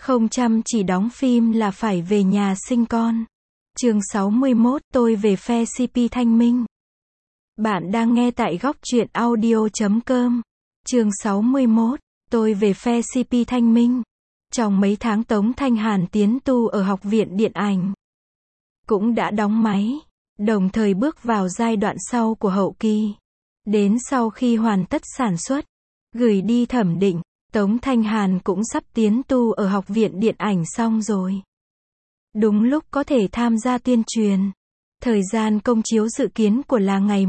Không chăm chỉ đóng phim là phải về nhà sinh con. Chương 61, tôi về phe CP Thanh Minh. Bạn đang nghe tại góc truyện audio.com. Chương 61, tôi về phe CP Thanh Minh. Trong mấy tháng Tống Thanh Hàn tiến tu ở Học viện Điện ảnh, cũng đã đóng máy, đồng thời bước vào giai đoạn sau của hậu kỳ. Đến sau khi hoàn tất sản xuất, gửi đi thẩm định, Tống Thanh Hàn cũng sắp tiến tu ở Học viện Điện ảnh xong rồi. Đúng lúc có thể tham gia tuyên truyền. Thời gian công chiếu dự kiến của là ngày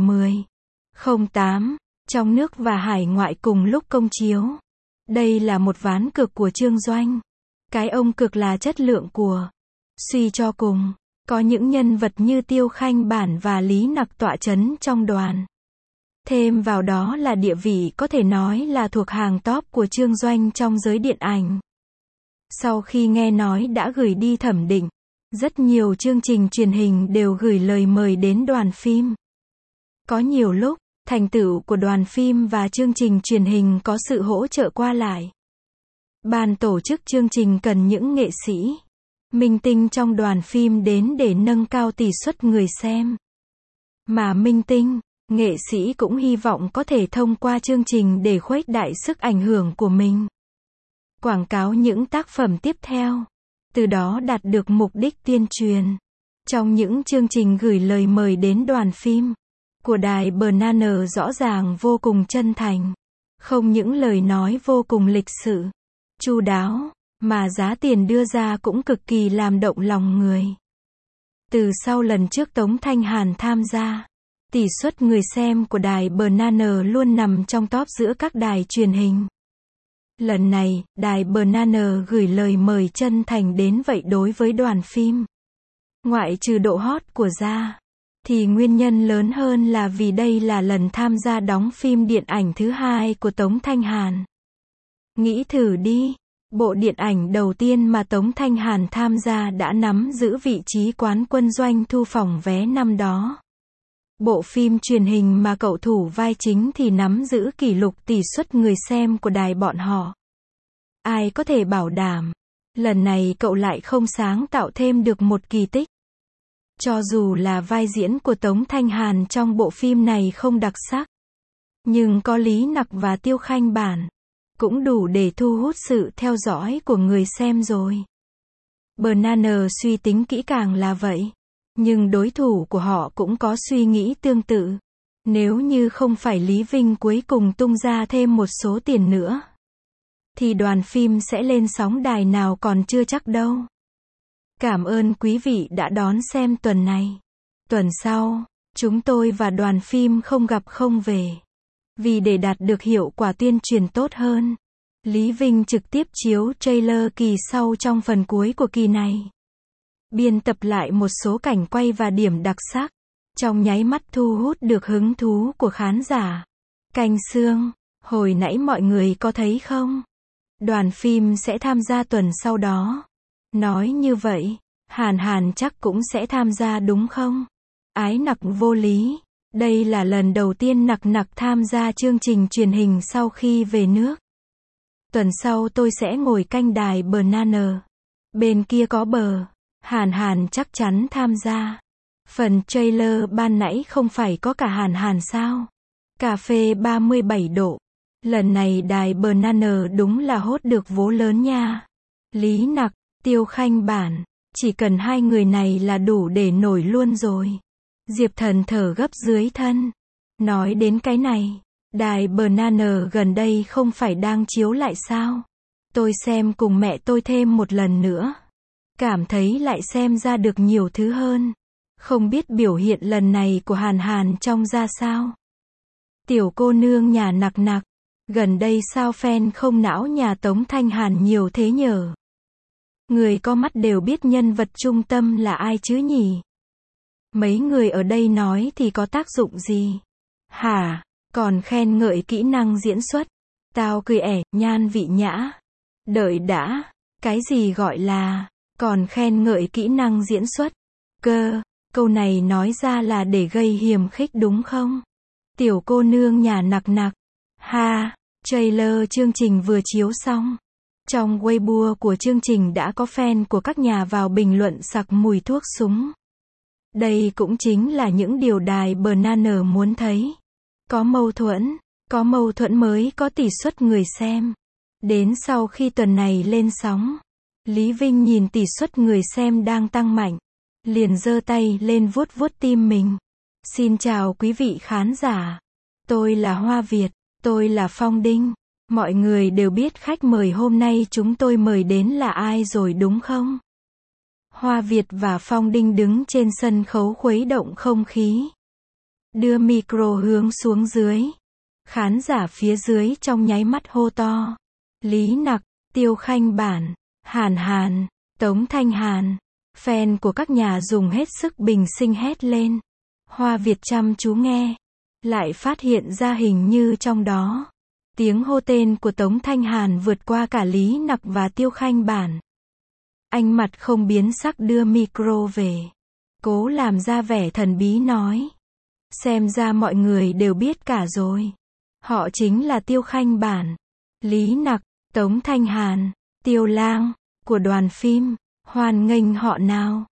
10/08, trong nước và hải ngoại cùng lúc công chiếu. Đây là một ván cược của Trương Doanh. Cái ông cược là chất lượng của. Suy cho cùng, có những nhân vật như Tiêu Khanh Bản và Lý Nặc tọa chấn trong đoàn. Thêm vào đó là địa vị có thể nói là thuộc hàng top của Trương Doanh trong giới điện ảnh. Sau khi nghe nói đã gửi đi thẩm định, rất nhiều chương trình truyền hình đều gửi lời mời đến đoàn phim. Có nhiều lúc, thành tựu của đoàn phim và chương trình truyền hình có sự hỗ trợ qua lại. Ban tổ chức chương trình cần những nghệ sĩ, minh tinh trong đoàn phim đến để nâng cao tỷ suất người xem. Mà minh tinh, nghệ sĩ cũng hy vọng có thể thông qua chương trình để khuếch đại sức ảnh hưởng của mình. Quảng cáo những tác phẩm tiếp theo, từ đó đạt được mục đích tuyên truyền. Trong những chương trình gửi lời mời đến đoàn phim của đài Banana rõ ràng vô cùng chân thành, không những lời nói vô cùng lịch sự, chu đáo, mà giá tiền đưa ra cũng cực kỳ làm động lòng người. Từ sau lần trước Tống Thanh Hàn tham gia, tỷ suất người xem của đài Banana luôn nằm trong top giữa các đài truyền hình. Lần này, đài Banana gửi lời mời chân thành đến vậy đối với đoàn phim. Ngoại trừ độ hot của ra, thì nguyên nhân lớn hơn là vì đây là lần tham gia đóng phim điện ảnh thứ hai của Tống Thanh Hàn. Nghĩ thử đi, bộ điện ảnh đầu tiên mà Tống Thanh Hàn tham gia đã nắm giữ vị trí quán quân doanh thu phòng vé năm đó. Bộ phim truyền hình mà cậu thủ vai chính thì nắm giữ kỷ lục tỷ suất người xem của đài bọn họ. Ai có thể bảo đảm, lần này cậu lại không sáng tạo thêm được một kỳ tích. Cho dù là vai diễn của Tống Thanh Hàn trong bộ phim này không đặc sắc, nhưng có Lý Nặc và Tiêu Khanh Bản, cũng đủ để thu hút sự theo dõi của người xem rồi. Banana suy tính kỹ càng là vậy. Nhưng đối thủ của họ cũng có suy nghĩ tương tự. Nếu như không phải Lý Vinh cuối cùng tung ra thêm một số tiền nữa, thì đoàn phim sẽ lên sóng đài nào còn chưa chắc đâu. Cảm ơn quý vị đã đón xem tuần này. Tuần sau, chúng tôi và đoàn phim không gặp không về. Vì để đạt được hiệu quả tuyên truyền tốt hơn, Lý Vinh trực tiếp chiếu trailer kỳ sau trong phần cuối của kỳ này. Biên tập lại một số cảnh quay và điểm đặc sắc, trong nháy mắt thu hút được hứng thú của khán giả. Canh xương, hồi nãy mọi người có thấy không? Đoàn phim sẽ tham gia tuần sau đó. Nói như vậy, Hàn chắc cũng sẽ tham gia đúng không? Ái Nặc vô lý. Đây là lần đầu tiên Nặc tham gia chương trình truyền hình sau khi về nước. Tuần sau tôi sẽ ngồi canh đài Banana. Bên kia có bờ. Hàn chắc chắn tham gia. Phần trailer ban nãy không phải có cả Hàn sao? Cà phê 37 độ. Lần này đài Banana đúng là hốt được vố lớn nha. Lý Nặc, Tiêu Khanh Bản, chỉ cần hai người này là đủ để nổi luôn rồi. Diệp Thần thở gấp dưới thân. Nói đến cái này, đài Banana gần đây không phải đang chiếu lại sao? Tôi xem cùng mẹ tôi thêm một lần nữa. Cảm thấy lại xem ra được nhiều thứ hơn. Không biết biểu hiện lần này của Hàn trông ra sao? Tiểu cô nương nhà Nặc, gần đây sao fan không não nhà Tống Thanh Hàn nhiều thế nhở? Người có mắt đều biết nhân vật trung tâm là ai chứ nhỉ? Mấy người ở đây nói thì có tác dụng gì? Hả? Còn khen ngợi kỹ năng diễn xuất. Tao cười nhan vị nhã. Đợi đã, cái gì gọi là còn khen ngợi kỹ năng diễn xuất? Cơ, câu này nói ra là để gây hiềm khích đúng không? Tiểu cô nương nhà Nặc. Ha, trailer chương trình vừa chiếu xong. Trong Weibo của chương trình đã có fan của các nhà vào bình luận sặc mùi thuốc súng. Đây cũng chính là những điều đài Banana muốn thấy. Có mâu thuẫn mới có tỷ suất người xem. Đến sau khi tuần này lên sóng, Lý Vinh nhìn tỷ suất người xem đang tăng mạnh, liền giơ tay lên vuốt vuốt tim mình. Xin chào quý vị khán giả. Tôi là Hoa Việt, tôi là Phong Đinh. Mọi người đều biết khách mời hôm nay chúng tôi mời đến là ai rồi đúng không? Hoa Việt và Phong Đinh đứng trên sân khấu khuấy động không khí. Đưa micro hướng xuống dưới. Khán giả phía dưới trong nháy mắt hô to. Lý Nặc, Tiêu Khanh Bản, Hàn Hàn, Tống Thanh Hàn. Fan của các nhà dùng hết sức bình sinh hét lên. Hoa Việt chăm chú nghe. Lại phát hiện ra hình như trong đó, tiếng hô tên của Tống Thanh Hàn vượt qua cả Lý Nặc và Tiêu Khanh Bản. Anh mặt không biến sắc đưa micro về. Cố làm ra vẻ thần bí nói. Xem ra mọi người đều biết cả rồi. Họ chính là Tiêu Khanh Bản, Lý Nặc, Tống Thanh Hàn, Tiêu Lang, của đoàn phim. Hoan nghênh họ nào.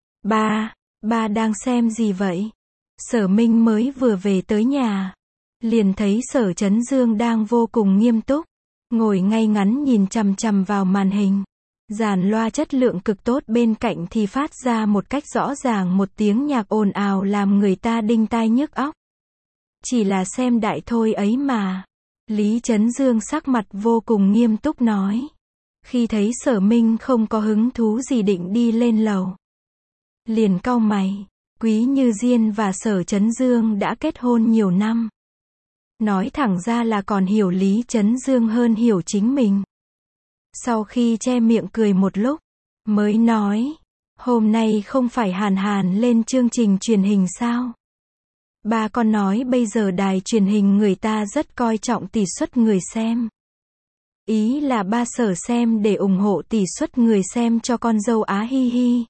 Ba đang xem gì vậy? Sở Minh mới vừa về tới nhà. Liền thấy Sở Chấn Dương đang vô cùng nghiêm túc. Ngồi ngay ngắn nhìn chằm chằm vào màn hình. Dàn loa chất lượng cực tốt bên cạnh thì phát ra một cách rõ ràng một tiếng nhạc ồn ào làm người ta đinh tai nhức óc. Chỉ là xem đại thôi ấy mà. Lý Chấn Dương sắc mặt vô cùng nghiêm túc nói. Khi thấy Sở Minh không có hứng thú gì định đi lên lầu, liền cau mày. Quý Như Diên và Sở Chấn Dương đã kết hôn nhiều năm. Nói thẳng ra là còn hiểu Lý Chấn Dương hơn hiểu chính mình. Sau khi che miệng cười một lúc, mới nói. Hôm nay không phải Hàn Hàn lên chương trình truyền hình sao? Ba con nói bây giờ đài truyền hình người ta rất coi trọng tỷ suất người xem. Ý là ba Sở xem để ủng hộ tỷ suất người xem cho con dâu á hi hi.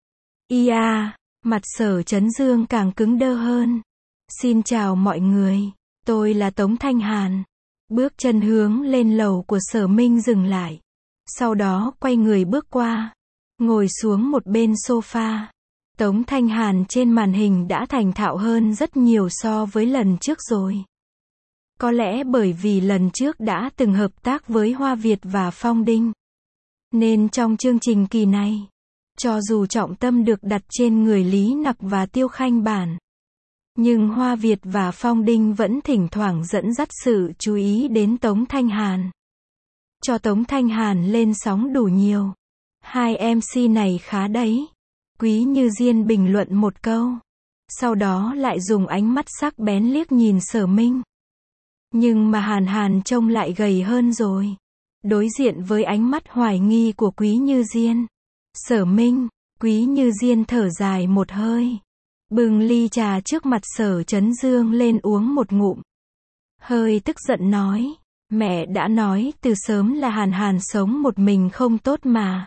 Ia, mặt Sở Chấn Dương càng cứng đơ hơn. Xin chào mọi người, tôi là Tống Thanh Hàn. Bước chân hướng lên lầu của Sở Minh dừng lại. Sau đó quay người bước qua, ngồi xuống một bên sofa. Tống Thanh Hàn trên màn hình đã thành thạo hơn rất nhiều so với lần trước rồi. Có lẽ bởi vì lần trước đã từng hợp tác với Hoa Việt và Phong Đinh, nên trong chương trình kỳ này, cho dù trọng tâm được đặt trên người Lý Nặc và Tiêu Khanh Bản, nhưng Hoa Việt và Phong Đinh vẫn thỉnh thoảng dẫn dắt sự chú ý đến Tống Thanh Hàn. Cho Tống Thanh Hàn lên sóng đủ nhiều. Hai MC này khá đấy. Quý Như Diên bình luận một câu. Sau đó lại dùng ánh mắt sắc bén liếc nhìn Sở Minh. Nhưng mà Hàn Hàn trông lại gầy hơn rồi. Đối diện với ánh mắt hoài nghi của Quý Như Diên. Sở Minh, Quý Như Diên thở dài một hơi. Bưng ly trà trước mặt Sở Chấn Dương lên uống một ngụm. Hơi tức giận nói. Mẹ đã nói từ sớm là Hàn Hàn sống một mình không tốt mà.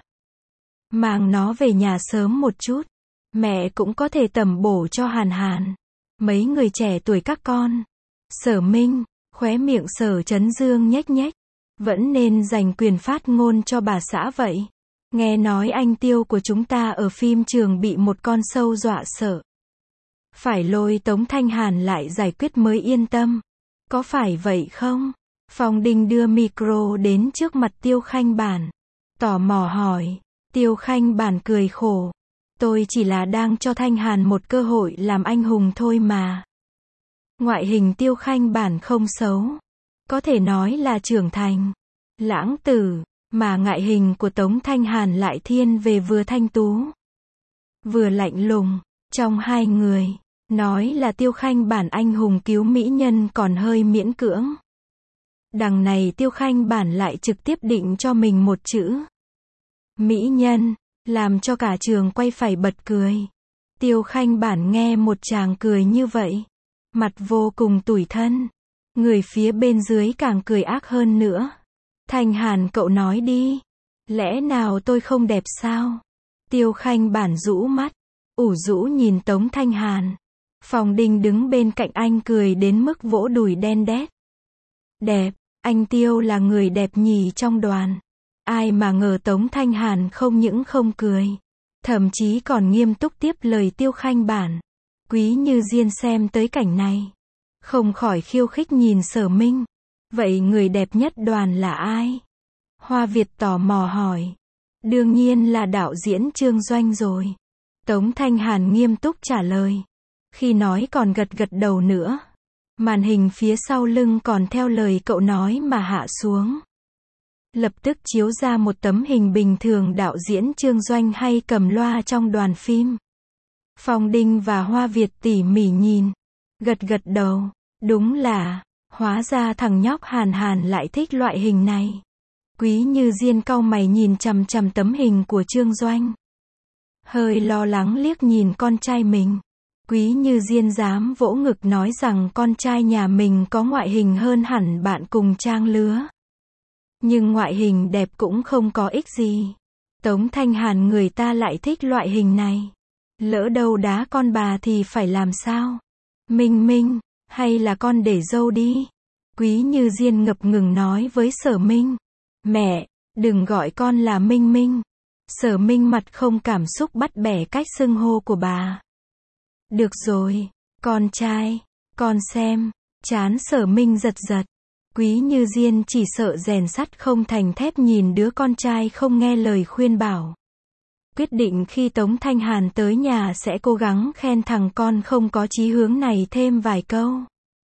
Mang nó về nhà sớm một chút. Mẹ cũng có thể tẩm bổ cho Hàn Hàn. Mấy người trẻ tuổi các con. Sở Minh, khóe miệng Sở Chấn Dương nhếch nhếch. Vẫn nên dành quyền phát ngôn cho bà xã vậy. Nghe nói anh Tiêu của chúng ta ở phim trường bị một con sâu dọa sợ. Phải lôi Tống Thanh Hàn lại giải quyết mới yên tâm. Có phải vậy không? Phong Đinh đưa micro đến trước mặt Tiêu Khanh Bản. Tò mò hỏi. Tiêu Khanh Bản cười khổ. Tôi chỉ là đang cho Thanh Hàn một cơ hội làm anh hùng thôi mà. Ngoại hình Tiêu Khanh Bản không xấu. Có thể nói là trưởng thành. Lãng tử. Mà ngoại hình của Tống Thanh Hàn lại thiên về vừa thanh tú, vừa lạnh lùng. Trong hai người, nói là Tiêu Khanh Bản anh hùng cứu mỹ nhân còn hơi miễn cưỡng. Đằng này Tiêu Khanh Bản lại trực tiếp định cho mình một chữ. Mỹ nhân, làm cho cả trường quay phải bật cười. Tiêu Khanh Bản nghe một chàng cười như vậy, mặt vô cùng tủi thân. Người phía bên dưới càng cười ác hơn nữa. Thanh Hàn cậu nói đi. Lẽ nào tôi không đẹp sao? Tiêu Khanh Bản rũ mắt, ủ rũ nhìn Tống Thanh Hàn. Phong Đinh đứng bên cạnh anh cười đến mức vỗ đùi đen đét. Đẹp, anh Tiêu là người đẹp nhì trong đoàn. Ai mà ngờ Tống Thanh Hàn không những không cười, thậm chí còn nghiêm túc tiếp lời Tiêu Khanh Bản. Quý Như Diên xem tới cảnh này, không khỏi khiêu khích nhìn Sở Minh. Vậy người đẹp nhất đoàn là ai? Hoa Việt tò mò hỏi. Đương nhiên là đạo diễn Trương Doanh rồi. Tống Thanh Hàn nghiêm túc trả lời. Khi nói còn gật gật đầu nữa. Màn hình phía sau lưng còn theo lời cậu nói mà hạ xuống. Lập tức chiếu ra một tấm hình bình thường đạo diễn Trương Doanh hay cầm loa trong đoàn phim. Phong Đinh và Hoa Việt tỉ mỉ nhìn, gật gật đầu. Đúng là, hóa ra thằng nhóc Hàn Hàn lại thích loại hình này. Quý Như Diên cau mày nhìn chằm chằm tấm hình của Trương Doanh. Hơi lo lắng liếc nhìn con trai mình. Quý Như Diên dám vỗ ngực nói rằng con trai nhà mình có ngoại hình hơn hẳn bạn cùng trang lứa. Nhưng ngoại hình đẹp cũng không có ích gì. Tống Thanh Hàn người ta lại thích loại hình này. Lỡ đâu đá con bà thì phải làm sao? Minh Minh, hay là con để dâu đi? Quý Như Diên ngập ngừng nói với Sở Minh. Mẹ, đừng gọi con là Minh Minh. Sở Minh mặt không cảm xúc bắt bẻ cách xưng hô của bà. Được rồi, con trai, con xem. Trán Sở Minh giật giật. Quý Như Diên chỉ sợ rèn sắt không thành thép nhìn đứa con trai không nghe lời khuyên bảo. Quyết định khi Tống Thanh Hàn tới nhà sẽ cố gắng khen thằng con không có chí hướng này thêm vài câu.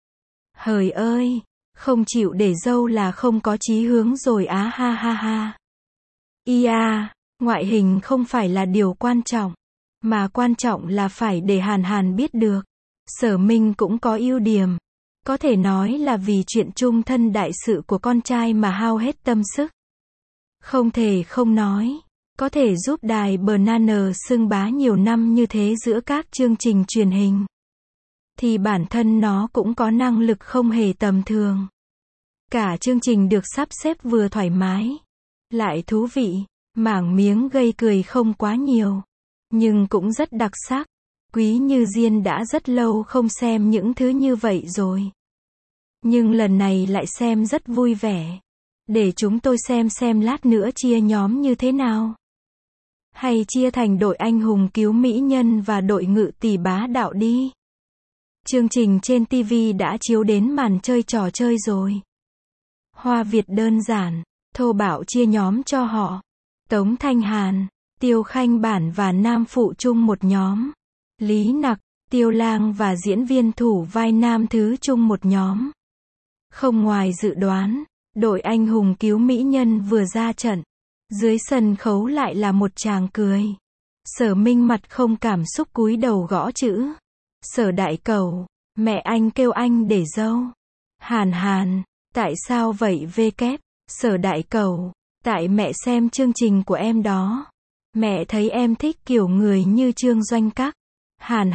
Hời ơi, không chịu để dâu là không có chí hướng rồi á ha ha ha. Ia, ngoại hình không phải là điều quan trọng, mà quan trọng là phải để Hàn Hàn biết được. Sở Minh cũng có ưu điểm. Có thể nói là vì chuyện chung thân đại sự của con trai mà hao hết tâm sức. Không thể không nói, có thể giúp đài Banana xưng bá nhiều năm như thế giữa các chương trình truyền hình. Thì bản thân nó cũng có năng lực không hề tầm thường. Cả chương trình được sắp xếp vừa thoải mái, lại thú vị, mảng miếng gây cười không quá nhiều, nhưng cũng rất đặc sắc. Quý Như Diên đã rất lâu không xem những thứ như vậy rồi. Nhưng lần này lại xem rất vui vẻ. Để chúng tôi xem lát nữa chia nhóm như thế nào. Hay chia thành đội anh hùng cứu mỹ nhân và đội ngự tỷ bá đạo đi. Chương trình trên TV đã chiếu đến màn chơi trò chơi rồi. Hoa Việt đơn giản, thô bạo chia nhóm cho họ. Tống Thanh Hàn, Tiêu Khanh Bản và nam phụ chung một nhóm. Lý Nặc, Tiêu Lang và diễn viên thủ vai nam thứ chung một nhóm. Không ngoài dự đoán, đội anh hùng cứu mỹ nhân vừa ra trận. Dưới sân khấu lại là một tràng cười. Sở Minh mặt không cảm xúc cúi đầu gõ chữ. Sở Đại Cẩu, mẹ anh kêu anh để dâu. Hàn Hàn, tại sao vậy vê kép? Sở Đại Cẩu, tại mẹ xem chương trình của em đó. Mẹ thấy em thích kiểu người như Trương Doanh các. Hàn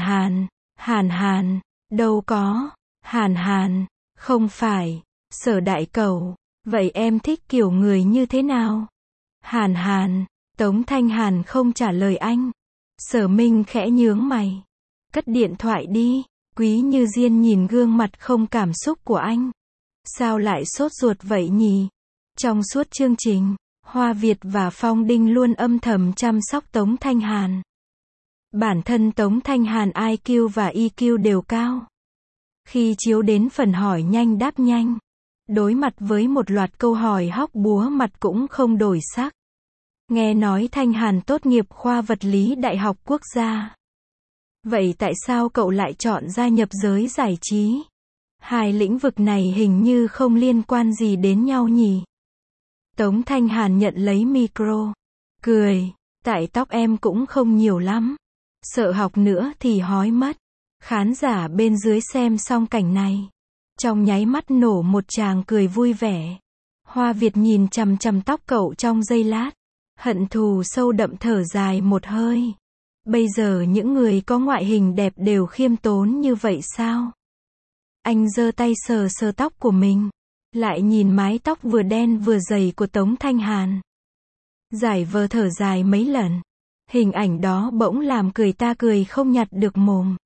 Hàn, đâu có. Hàn Hàn, không phải. Sở Đại Cẩu, vậy em thích kiểu người như thế nào? Hàn Hàn, Tống Thanh Hàn không trả lời anh. Sở Minh khẽ nhướng mày. Cất điện thoại đi. Quý Như Diên nhìn gương mặt không cảm xúc của anh. Sao lại sốt ruột vậy nhỉ? Trong suốt chương trình, Hoa Việt và Phong Đinh luôn âm thầm chăm sóc Tống Thanh Hàn. Bản thân Tống Thanh Hàn IQ và EQ đều cao. Khi chiếu đến phần hỏi nhanh đáp nhanh, đối mặt với một loạt câu hỏi hóc búa mặt cũng không đổi sắc. Nghe nói Thanh Hàn tốt nghiệp khoa vật lý Đại học Quốc gia. Vậy tại sao cậu lại chọn gia nhập giới giải trí? Hai lĩnh vực này hình như không liên quan gì đến nhau nhỉ? Tống Thanh Hàn nhận lấy micro, cười, tại tóc em cũng không nhiều lắm. Sợ học nữa thì hói mất. Khán giả bên dưới xem xong cảnh này, trong nháy mắt nổ một tràng cười vui vẻ. Hoa Việt nhìn chằm chằm tóc cậu trong giây lát, hận thù sâu đậm thở dài một hơi. Bây giờ những người có ngoại hình đẹp đều khiêm tốn như vậy sao? Anh giơ tay sờ sờ tóc của mình, lại nhìn mái tóc vừa đen vừa dày của Tống Thanh Hàn. Giải vờ thở dài mấy lần. Hình ảnh đó bỗng làm cười ta cười không nhặt được mồm.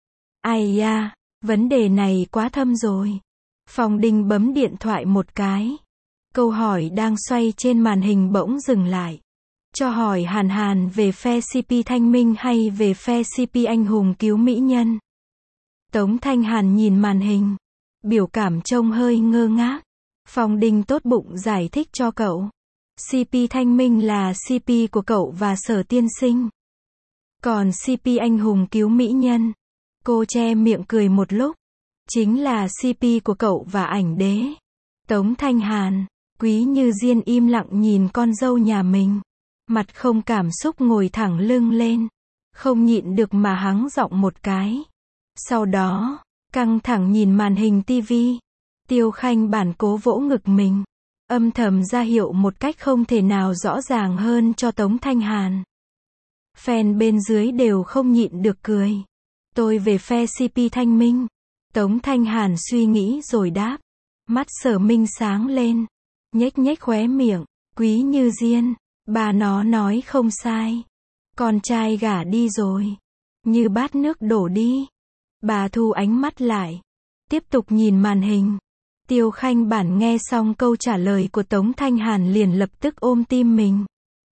Ai da, vấn đề này quá thâm rồi. Phong Đinh bấm điện thoại một cái. Câu hỏi đang xoay trên màn hình bỗng dừng lại. Cho hỏi Hàn Hàn về phe CP Thanh Minh hay về phe CP anh hùng cứu mỹ nhân? Tống Thanh Hàn nhìn màn hình. Biểu cảm trông hơi ngơ ngác. Phong Đinh tốt bụng giải thích cho cậu. CP Thanh Minh là CP của cậu và Sở Tiên Sinh. Còn CP anh hùng cứu mỹ nhân. Cô che miệng cười một lúc. Chính là CP của cậu và Ảnh Đế. Tống Thanh Hàn, Quý Như Diên im lặng nhìn con dâu nhà mình. Mặt không cảm xúc ngồi thẳng lưng lên. Không nhịn được mà hắng giọng một cái. Sau đó, căng thẳng nhìn màn hình tivi. Tiêu Khanh Bản cố vỗ ngực mình. Âm thầm ra hiệu một cách không thể nào rõ ràng hơn cho Tống Thanh Hàn. Fan bên dưới đều không nhịn được cười. Tôi về phe CP Thanh Minh. Tống Thanh Hàn suy nghĩ rồi đáp. Mắt Sở Minh sáng lên. Nhếch nhếch khóe miệng. Quý Như Diên, bà nó nói không sai. Con trai gả đi rồi. Như bát nước đổ đi. Bà thu ánh mắt lại. Tiếp tục nhìn màn hình. Tiêu Khanh Bản nghe xong câu trả lời của Tống Thanh Hàn liền lập tức ôm tim mình.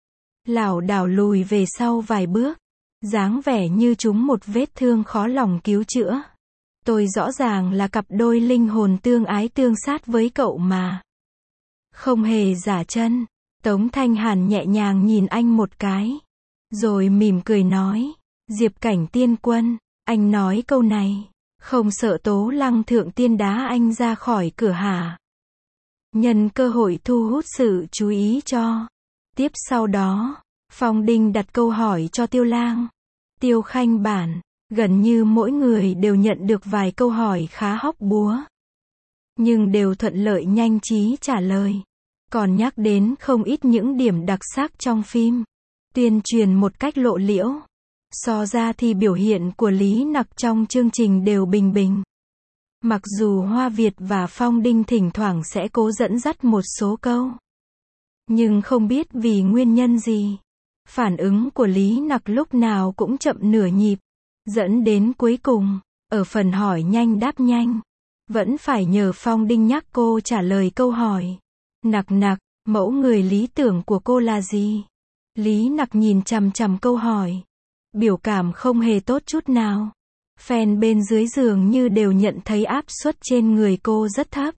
Lảo đảo lùi về sau vài bước. Dáng vẻ như trúng một vết thương khó lòng cứu chữa. Tôi rõ ràng là cặp đôi linh hồn tương ái tương sát với cậu mà. Không hề giả chân. Tống Thanh Hàn nhẹ nhàng nhìn anh một cái. Rồi mỉm cười nói. Diệp Cảnh Tiên Quân, anh nói câu này. Không sợ Tố Lăng Thượng Tiên đá anh ra khỏi cửa hả? Nhân cơ hội thu hút sự chú ý cho. Tiếp sau đó, Phong Đinh đặt câu hỏi cho Tiêu Lang. Tiêu Khanh Bản, gần như mỗi người đều nhận được vài câu hỏi khá hóc búa. Nhưng đều thuận lợi nhanh trí trả lời. Còn nhắc đến không ít những điểm đặc sắc trong phim. Tuyên truyền một cách lộ liễu. So ra thì biểu hiện của Lý Nặc trong chương trình đều bình bình. Mặc dù Hoa Việt và Phong Đinh thỉnh thoảng sẽ cố dẫn dắt một số câu. Nhưng không biết vì nguyên nhân gì. Phản ứng của Lý Nặc lúc nào cũng chậm nửa nhịp. Dẫn đến cuối cùng, ở phần hỏi nhanh đáp nhanh. Vẫn phải nhờ Phong Đinh nhắc cô trả lời câu hỏi. Nặc nặc, mẫu người lý tưởng của cô là gì? Lý Nặc nhìn chằm chằm câu hỏi. Biểu cảm không hề tốt chút nào. Fan bên dưới dường như đều nhận thấy áp suất trên người cô rất thấp.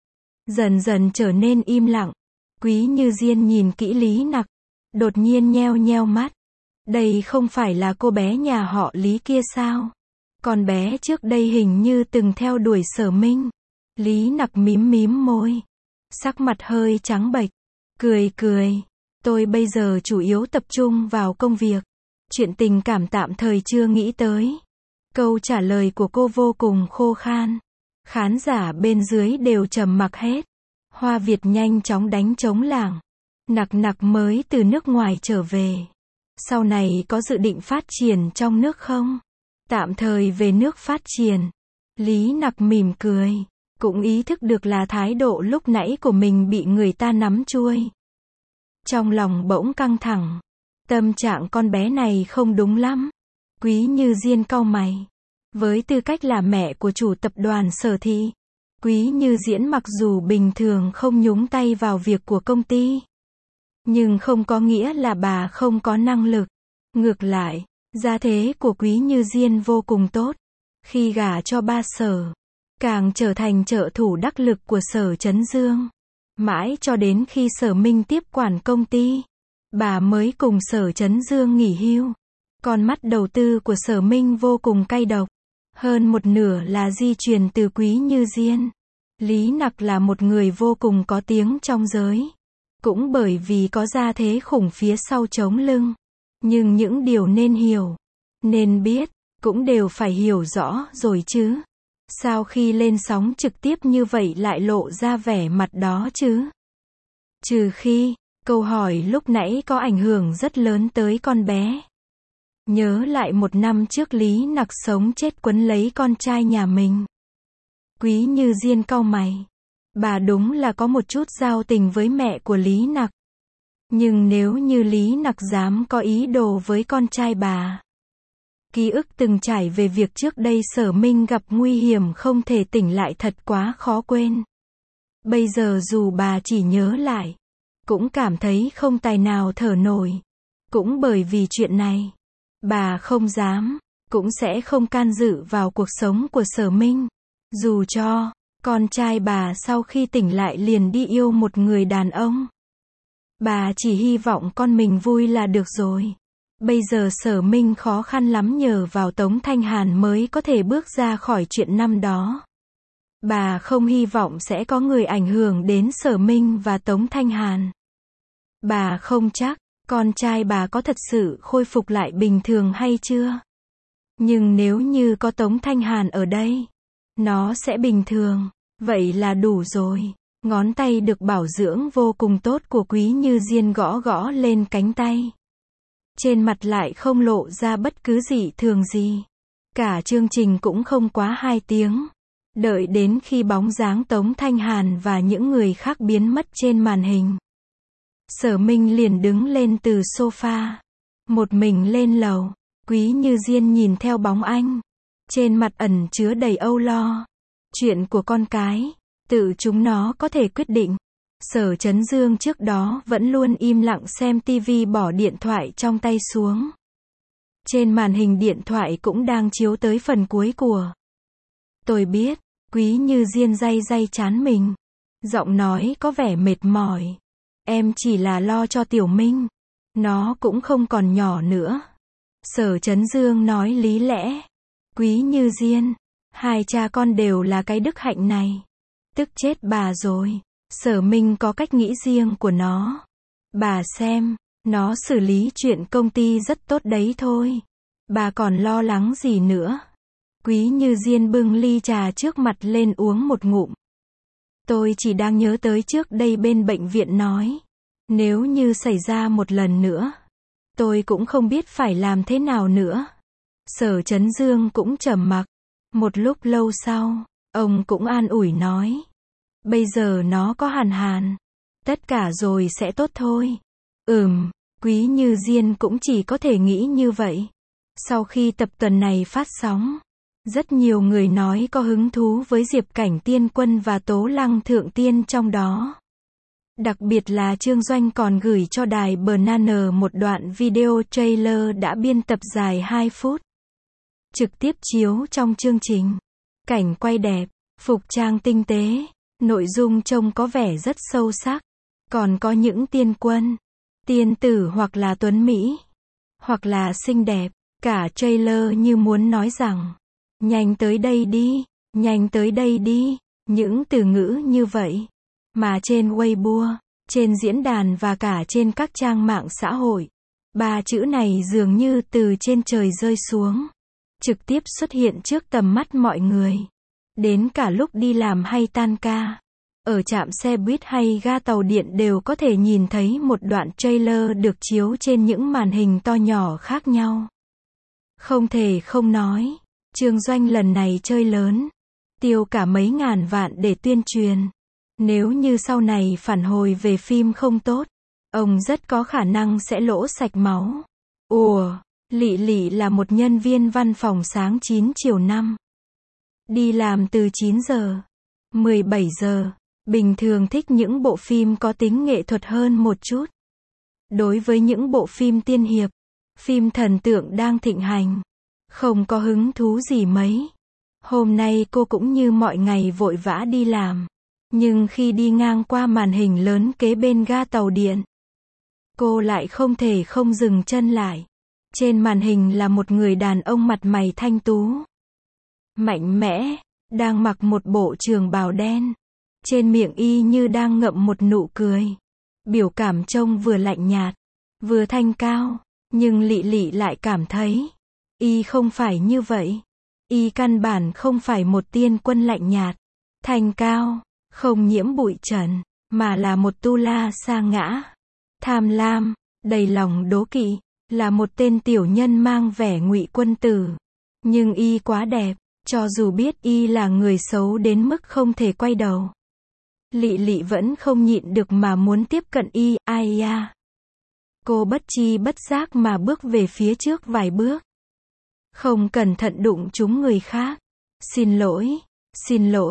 Dần dần trở nên im lặng. Quý Như Diên nhìn kỹ Lý Nặc. Đột nhiên nheo nheo mắt. Đây không phải là cô bé nhà họ Lý kia sao? Con bé trước đây hình như từng theo đuổi Sở Minh. Lý Nặc mím mím môi. Sắc mặt hơi trắng bệch. Cười. Tôi bây giờ chủ yếu tập trung vào công việc. Chuyện tình cảm tạm thời chưa nghĩ tới. Câu trả lời của cô vô cùng khô khan. Khán giả bên dưới đều trầm mặc hết. Hoa Việt nhanh chóng đánh trống lảng. Nặc mới từ nước ngoài trở về. Sau này có dự định phát triển trong nước không? Tạm thời về nước phát triển. Lý Nặc mỉm cười. Cũng ý thức được là thái độ lúc nãy của mình bị người ta nắm chuôi. Trong lòng bỗng căng thẳng. Tâm trạng con bé này không đúng lắm. Quý Như Diên cau mày. Với tư cách là mẹ của chủ tập đoàn Sở Thị, Quý Như Diễn mặc dù bình thường không nhúng tay vào việc của công ty, nhưng không có nghĩa là bà không có năng lực. Ngược lại, gia thế của Quý Như Diên vô cùng tốt. Khi gả cho ba Sở, càng trở thành trợ thủ đắc lực của Sở Chấn Dương. Mãi cho đến khi Sở Minh tiếp quản công ty, bà mới cùng Sở Chấn Dương nghỉ hưu. Con mắt đầu tư của Sở Minh vô cùng cay độc. Hơn một nửa là di truyền từ Quý Như Diên. Lý Nặc là một người vô cùng có tiếng trong giới. Cũng bởi vì có gia thế khủng phía sau chống lưng. Nhưng những điều nên hiểu, nên biết, cũng đều phải hiểu rõ rồi chứ. Sao khi lên sóng trực tiếp như vậy lại lộ ra vẻ mặt đó chứ? Trừ khi, câu hỏi lúc nãy có ảnh hưởng rất lớn tới con bé. Nhớ lại một năm trước Lý Nặc sống chết quấn lấy con trai nhà mình. Quý Như Diên cau mày. Bà đúng là có một chút giao tình với mẹ của Lý Nặc. Nhưng nếu như Lý Nặc dám có ý đồ với con trai bà, ký ức từng trải về việc trước đây Sở Minh gặp nguy hiểm không thể tỉnh lại thật quá khó quên. Bây giờ dù bà chỉ nhớ lại, cũng cảm thấy không tài nào thở nổi. Cũng bởi vì chuyện này, bà không dám, cũng sẽ không can dự vào cuộc sống của Sở Minh. Dù cho, con trai bà sau khi tỉnh lại liền đi yêu một người đàn ông. Bà chỉ hy vọng con mình vui là được rồi. Bây giờ Sở Minh khó khăn lắm nhờ vào Tống Thanh Hàn mới có thể bước ra khỏi chuyện năm đó. Bà không hy vọng sẽ có người ảnh hưởng đến Sở Minh và Tống Thanh Hàn. Bà không chắc, con trai bà có thật sự khôi phục lại bình thường hay chưa. Nhưng nếu như có Tống Thanh Hàn ở đây, nó sẽ bình thường. Vậy là đủ rồi. Ngón tay được bảo dưỡng vô cùng tốt của Quý Như Diên gõ gõ lên cánh tay. Trên mặt lại không lộ ra bất cứ dị thường gì. Cả chương trình cũng không quá 2 tiếng. Đợi đến khi bóng dáng Tống Thanh Hàn và những người khác biến mất trên màn hình, Sở Minh liền đứng lên từ sofa. Một mình lên lầu. Quý Như Diên nhìn theo bóng anh. Trên mặt ẩn chứa đầy âu lo. Chuyện của con cái, tự chúng nó có thể quyết định. Sở Chấn Dương trước đó vẫn luôn im lặng xem tivi bỏ điện thoại trong tay xuống. Trên màn hình điện thoại cũng đang chiếu tới phần cuối của. Tôi biết, Quý Như Diên day day trán mình. Giọng nói có vẻ mệt mỏi. Em chỉ là lo cho Tiểu Minh. Nó cũng không còn nhỏ nữa. Sở Chấn Dương nói lý lẽ. Quý Như Diên, hai cha con đều là cái đức hạnh này. Tức chết bà rồi. Sở Minh có cách nghĩ riêng của nó. Bà xem, nó xử lý chuyện công ty rất tốt đấy thôi. Bà còn lo lắng gì nữa. Quý Như Diên bưng ly trà trước mặt lên uống một ngụm. Tôi chỉ đang nhớ tới trước đây bên bệnh viện nói. Nếu như xảy ra một lần nữa, tôi cũng không biết phải làm thế nào nữa. Sở Chấn Dương cũng trầm mặc. Một lúc lâu sau, ông cũng an ủi nói. Bây giờ nó có Hàn Hàn. Tất cả rồi sẽ tốt thôi. Quý Như Diên cũng chỉ có thể nghĩ như vậy. Sau khi tập tuần này phát sóng, rất nhiều người nói có hứng thú với Diệp Cảnh Tiên Quân và Tố Lăng Thượng Tiên trong đó. Đặc biệt là Trương Doanh còn gửi cho đài Banana một đoạn video trailer đã biên tập dài 2 phút. Trực tiếp chiếu trong chương trình. Cảnh quay đẹp, phục trang tinh tế, nội dung trông có vẻ rất sâu sắc. Còn có những tiên quân, tiên tử hoặc là tuấn mỹ, hoặc là xinh đẹp. Cả trailer như muốn nói rằng, nhanh tới đây đi, nhanh tới đây đi. Những từ ngữ như vậy. Mà trên Weibo, trên diễn đàn và cả trên các trang mạng xã hội, 3 chữ này dường như từ trên trời rơi xuống. Trực tiếp xuất hiện trước tầm mắt mọi người. Đến cả lúc đi làm hay tan ca, ở trạm xe buýt hay ga tàu điện đều có thể nhìn thấy một đoạn trailer được chiếu trên những màn hình to nhỏ khác nhau. Không thể không nói, Trương Doanh lần này chơi lớn, tiêu cả mấy ngàn vạn để tuyên truyền. Nếu như sau này phản hồi về phim không tốt, ông rất có khả năng sẽ lỗ sạch máu. Lị Lị là một nhân viên văn phòng sáng 9 chiều 5. Đi làm từ 9 giờ, 17 giờ. Bình thường thích những bộ phim có tính nghệ thuật hơn một chút. Đối với những bộ phim tiên hiệp, phim thần tượng đang thịnh hành, không có hứng thú gì mấy. Hôm nay cô cũng như mọi ngày vội vã đi làm. Nhưng khi đi ngang qua màn hình lớn kế bên ga tàu điện, cô lại không thể không dừng chân lại. Trên màn hình là một người đàn ông mặt mày thanh tú, mạnh mẽ, đang mặc một bộ trường bào đen. Trên miệng y như đang ngậm một nụ cười. Biểu cảm trông vừa lạnh nhạt, vừa thanh cao. Nhưng Lị Lị lại cảm thấy, y không phải như vậy. Y căn bản không phải một tiên quân lạnh nhạt, thanh cao, không nhiễm bụi trần, mà là một tu la sa ngã, tham lam, đầy lòng đố kỵ, là một tên tiểu nhân mang vẻ ngụy quân tử. Nhưng y quá đẹp, cho dù biết y là người xấu đến mức không thể quay đầu. Lị Lị vẫn không nhịn được mà muốn tiếp cận y, ai ya. Cô bất chi bất giác mà bước về phía trước vài bước. Không cẩn thận đụng trúng người khác. Xin lỗi,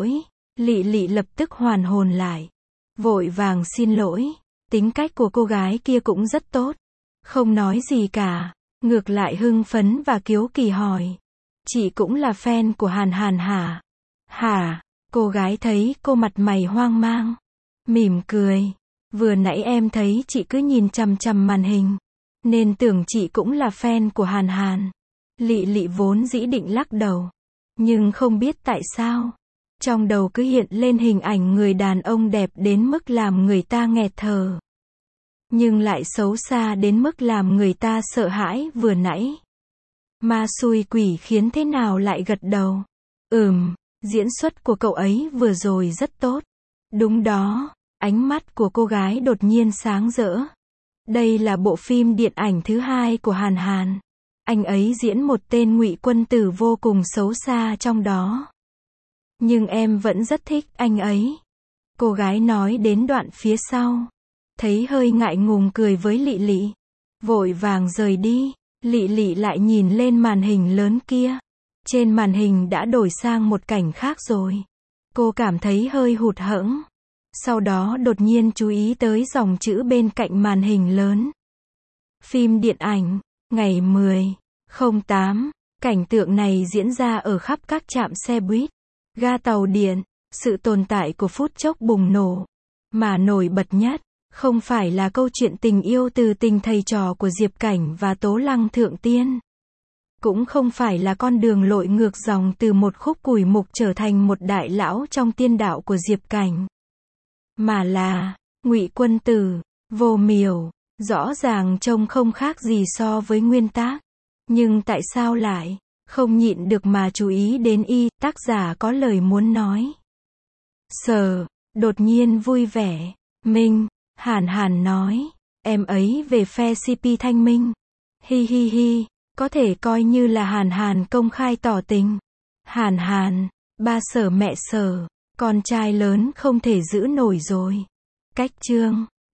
Lị Lị lập tức hoàn hồn lại. Vội vàng xin lỗi. Tính cách của cô gái kia cũng rất tốt. Không nói gì cả. Ngược lại hưng phấn và kiếu kỳ hỏi. Chị cũng là fan của Hàn Hàn hả? Hả? Cô gái thấy cô mặt mày hoang mang. Mỉm cười. Vừa nãy em thấy chị cứ nhìn chằm chằm màn hình. Nên tưởng chị cũng là fan của Hàn Hàn. Lị Lị vốn dĩ định lắc đầu. Nhưng không biết tại sao. Trong đầu cứ hiện lên hình ảnh người đàn ông đẹp đến mức làm người ta nghẹt thở. Nhưng lại xấu xa đến mức làm người ta sợ hãi vừa nãy. Ma xui quỷ khiến thế nào lại gật đầu. Diễn xuất của cậu ấy vừa rồi rất tốt. Đúng đó, ánh mắt của cô gái đột nhiên sáng rỡ. Đây là bộ phim điện ảnh thứ 2 của Hàn Hàn. Anh ấy diễn một tên ngụy quân tử vô cùng xấu xa trong đó. Nhưng em vẫn rất thích anh ấy. Cô gái nói đến đoạn phía sau. Thấy hơi ngại ngùng cười với Lị Lị. Vội vàng rời đi. Lị Lị lại nhìn lên màn hình lớn kia. Trên màn hình đã đổi sang một cảnh khác rồi. Cô cảm thấy hơi hụt hẫng. Sau đó đột nhiên chú ý tới dòng chữ bên cạnh màn hình lớn. Phim điện ảnh, ngày 10/08. Cảnh tượng này diễn ra ở khắp các trạm xe buýt, ga tàu điện, sự tồn tại của phút chốc bùng nổ. Mà nổi bật nhất, không phải là câu chuyện tình yêu từ tình thầy trò của Diệp Cảnh và Tố Lăng Thượng Tiên. Cũng không phải là con đường lội ngược dòng từ một khúc củi mục trở thành một đại lão trong tiên đạo của Diệp Cảnh. Mà là, ngụy quân tử, Vô Miểu, rõ ràng trông không khác gì so với nguyên tác. Nhưng tại sao lại, không nhịn được mà chú ý đến tác giả có lời muốn nói. Đột nhiên vui vẻ, Minh, Hàn Hàn nói, em ấy về phe CP Thanh Minh. Hi hi hi, có thể coi như là Hàn Hàn công khai tỏ tình. Hàn Hàn, ba Sở mẹ Sở, con trai lớn không thể giữ nổi rồi. Cách chương